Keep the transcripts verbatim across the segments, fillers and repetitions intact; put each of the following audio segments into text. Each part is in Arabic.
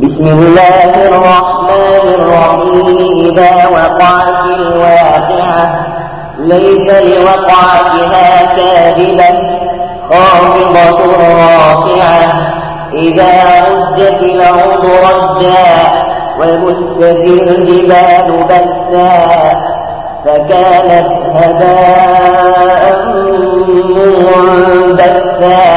بسم الله الرحمن الرحيم. إذا وقعت الواقعة ليس لوقعتها كاذبة خافضة رافعة إذا رجت الأرض رجا وبست الجبال بثا فكانت هباء منبثا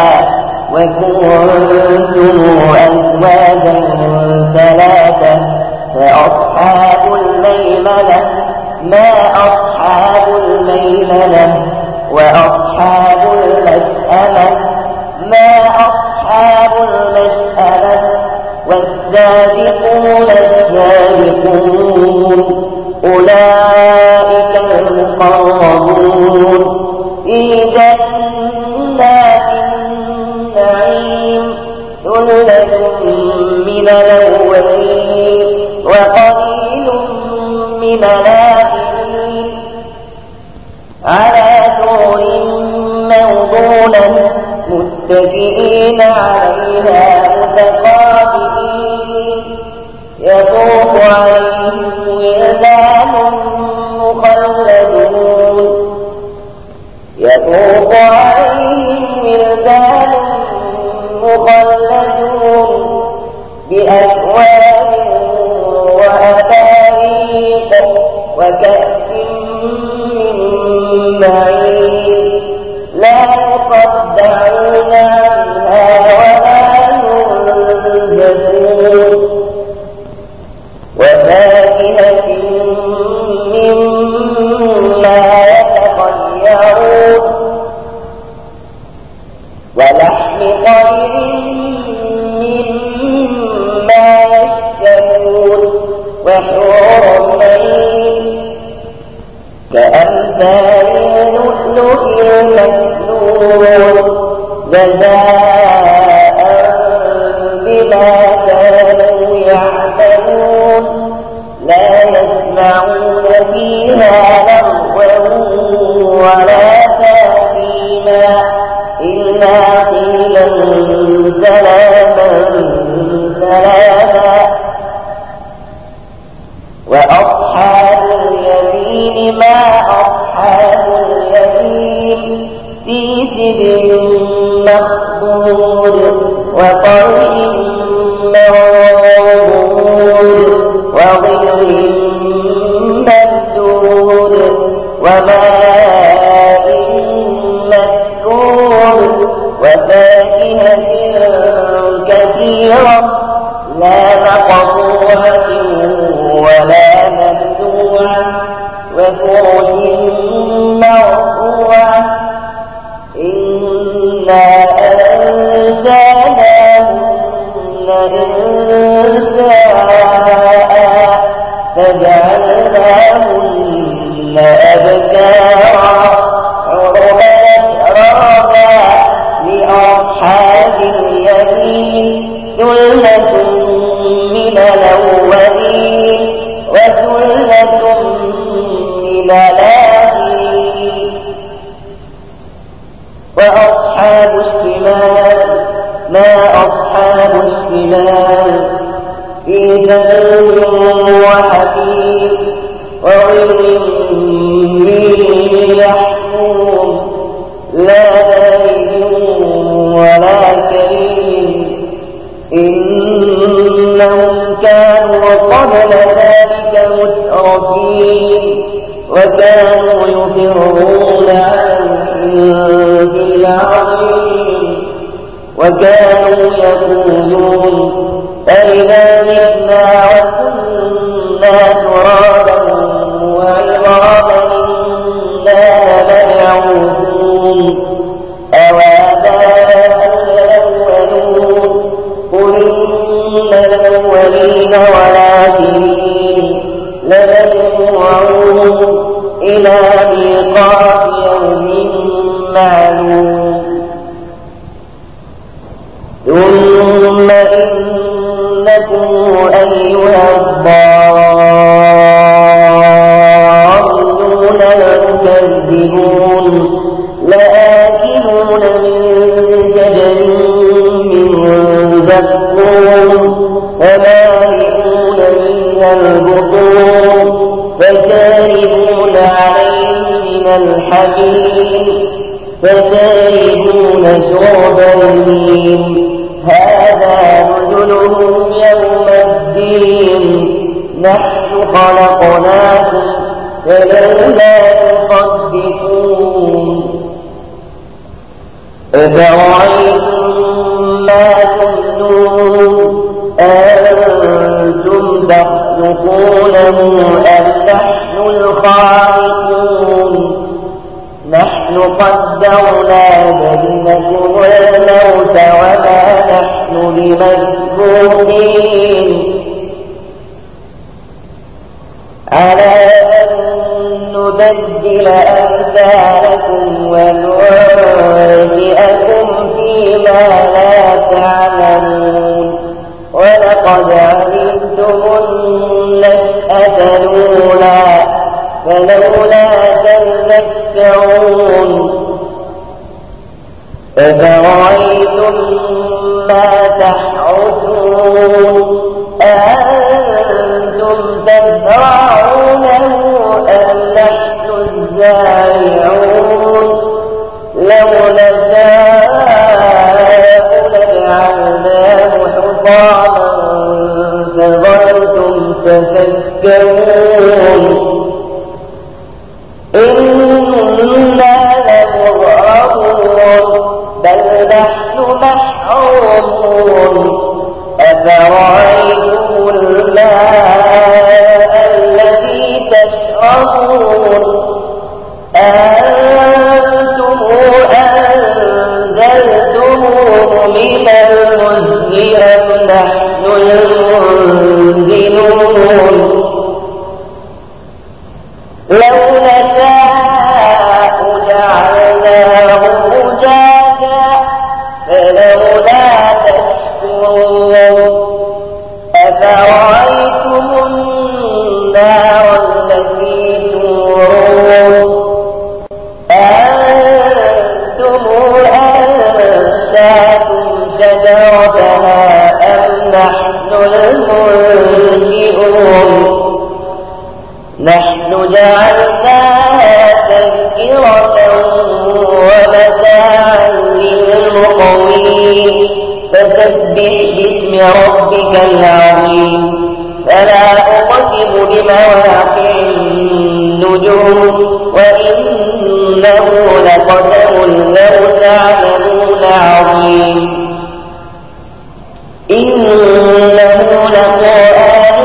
وكنتم أزواجا ثلاثة فأصحاب الميمنة ما أصحاب الميمنة وأصحاب المشأمة ما أصحاب المشأمة والسابقون السابقون أولئك المقربون في جنات النعيم ثلة من الأولين وقليل من الآخرين على سرر موضونة متكئين عليها متقابلين يطوف عليهم ولدان مخلدون يطوف عليهم ولدان مخلدون بأكواب وأباريق وكأس من معين لا يصدعون عنها ولا ينزفون وفاكهة مما يتخيرون ولحم طير مما يشتهون وحور عين كأمثال اللؤلؤ المكنون جزاء بما كانوا يعملون لا يسمعون فيها لغوا ولا تأثيما إلا قيلا سلاما سلاما وأصحاب اليمين ما أصحاب اليمين في سدر مخضود وطرح منضود وظل ممدود وماء مسكوب وفاكهة كثيرة لا مقطوعة ولا ممنوعة وفرش مرفوعة إنا أنشأناهن إنشاء فجعلناهن أبكارا عربا أترابا لأصحاب اليمين ثلة من الأولين وثلة من الآخرين وأصحاب الشمال ما أصحاب الشمال في سرور وحكيم وظل من يحكم لا بارد ولا كريم إنهم كانوا قبل ذلك مترفين وكانوا يصرون على الحنث العظيم وكانوا يقولون أئذا متنا وكنا ترابا وعظاما إنا لمبعوثون أوآباؤنا الأولون قل إن الأولين والآخرين لمجموعون إلى ميقات يوم معلوم ثم إنكم أيها الضالون المكذبون لآكلون من شجر من زقوم فما الحميم فشاربون شرب الهيم هذا نزلهم يوم الدين نحن خلقناكم فلولا تصدقون أفرأيتم ما تمنون أنتم تخلقونه أم نحن الخالقون نحن قدرنا بينكم الموت وما نحن بمسبوقين على أن نبدل أمثالكم وننشئكم فيما لا تعلمون ولقد علمتم النشأة الأولى فلولا تذكرون أفرأيتم ما تحرثون أأنتم تزرعونه أم نحن الزارعون لو نشاء لجعلناه حطاما فظلتم تفكرون إنا لمغرمون بل نحن محرومون أفرأيتم الماء الذي تشربون أنتم أنزلتموه من المزن أم نحن المنزلون لو نشاء جعلناه أجاجا فلولا تشكرون أفرأيتم النار التي تورون أنتم أنشأتم شجرتها أم نحن المنشئون نحن جعلناها تذكرة ومتاعا للمقوين فسبح باسم ربك العظيم فلا أقسم بمواقع النجوم وإنه لقسم لو تعلمون عظيم إنه لقرآن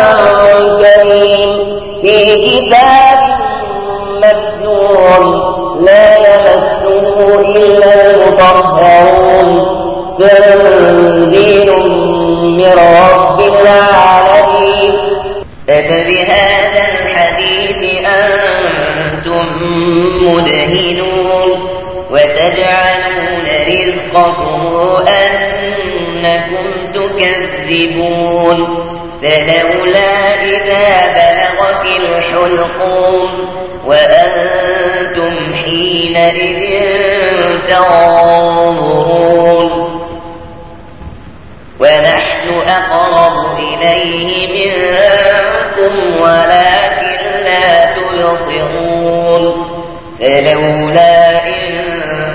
كريم في كتاب مكنون لا يمسه إلا المطهرون تنزيل من رب العالمين أفبهذا الحديث أنتم مدهنون وتجعلون رزقكم أنكم تكذبون فلولا إذا بلغت الحلقوم وأنتم حينئذ تنظرون ونحن أقرب إليه منكم ولكن لا تبصرون فلولا إن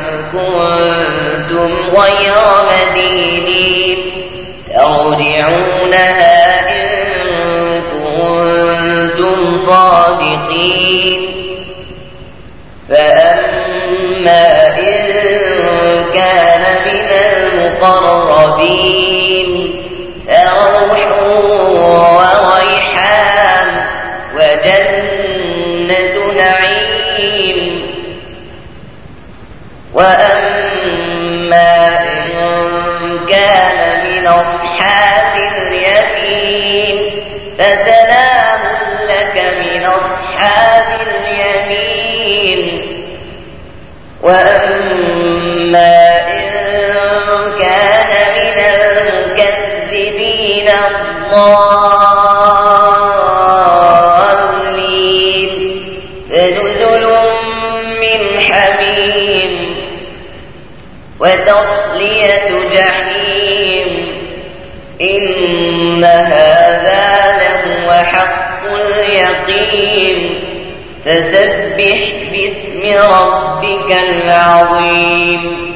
كنتم غير مدينين ترجعونها إن كنتم صادقين فأما إن كان من المقربين فروح وريحان وجنة نعيم وأما إن كان من أصحاب اليمين فسلام لك من أصحاب اليمين وأما إن كان من المكذبين الضالين فنزل من حميم وتصلية جحيم إن هذا لهو حق اليقين فسبح باسم ربك العظيم